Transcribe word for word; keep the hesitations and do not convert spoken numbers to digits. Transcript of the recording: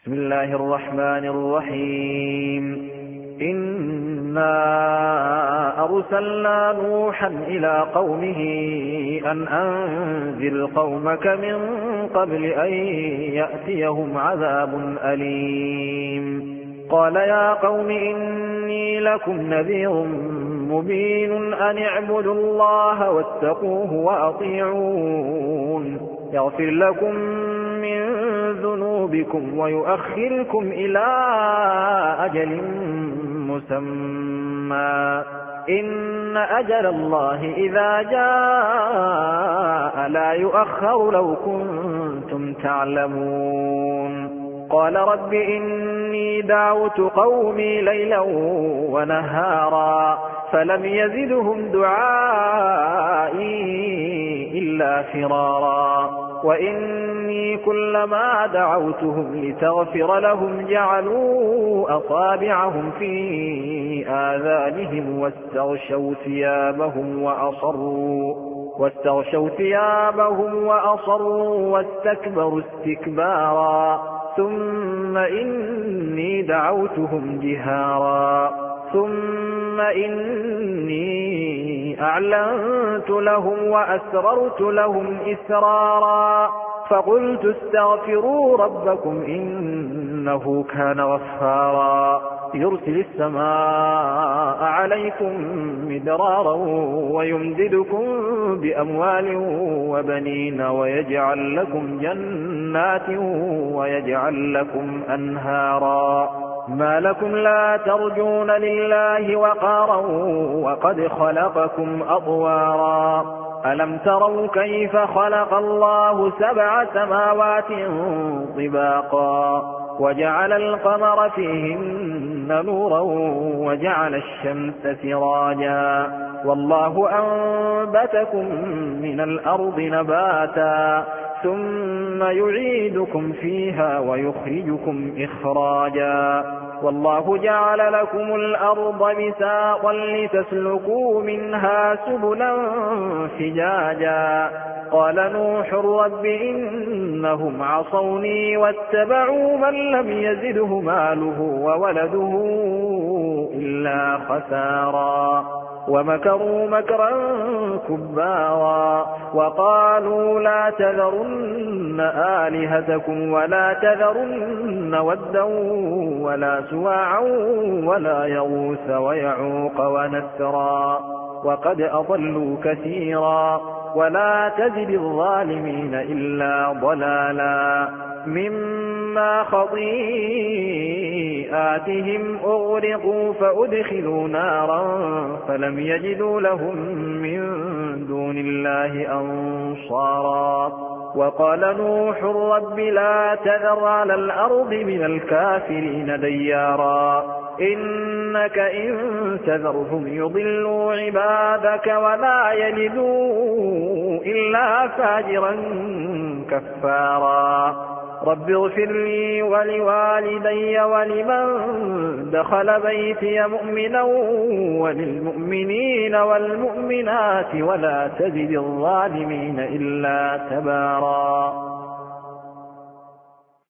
بسم الله الرحمن الرحيم إنا أرسلنا نوحا إلى قومه أن أنذر قومك من قبل أن يأتيهم عذاب أليم قال يا قوم إني لكم نذير مبين أن اعبدوا الله واتقوه وأطيعون يغفر لكم من ذنوبكم ويؤخركم إلى أجل مسمى إن أجل الله إذا جاء لا يؤخر لو كنتم تعلمون قال رب إني دعوت قومي ليلا ونهارا فلم يزدهم دعائي إلا فرارا وإني كلما دعوتهم لتغفر لهم جعلوا أصابعهم في آذانهم واستغشوا ثيابهم وأصروا واستغشوا ثيابهم وأصروا واستكبروا استكبارا ثم إني دعوتهم جهارا ثم إني أعلنت لهم وأسررت لهم إسرارا فقلت استغفروا ربكم إنه كان غفارا يرسل السماء عليكم مدرارا ويمددكم بأموال وبنين ويجعل لكم جنات ويجعل لكم أنهارا ما لكم لا ترجون لله وقارا وقد خلقكم أطوارا ألم تروا كيف خلق الله سبع سماوات طباقا وجعل القمر فيهن نورا وجعل الشمس سراجا والله أنبتكم من الأرض نباتا ثم يعيدكم فيها ويخرجكم إخراجا والله جعل لكم الأرض بساطا لتسلكوا منها سبلا فجاجا قال نوح رب إنهم عصوني واتبعوا من لم يزده ماله وولده إلا خسارا ومكروا مكرا كبارا وقالوا لا تذرن آلهتكم ولا تذرن ودا ولا سواعا ولا يغوث ويعوق ونسرا وقد أضلوا كثيرا ولا تزد الظالمين إلا ضلالا مما خطيئاتهم أغرقوا فأدخلوا نارا فلم يجدوا لهم من دون الله أنصارا وقال نوح رب لا تذر على الأرض من الكافرين ديارا إنك إن تذرهم يضلوا عبادك ولا يلدوا إلا فاجرا كفارا رب اغفر لي ولوالدي ولمن دخل بيتي مؤمنا وللمؤمنين والمؤمنات ولا تزد الظالمين إلا تبارا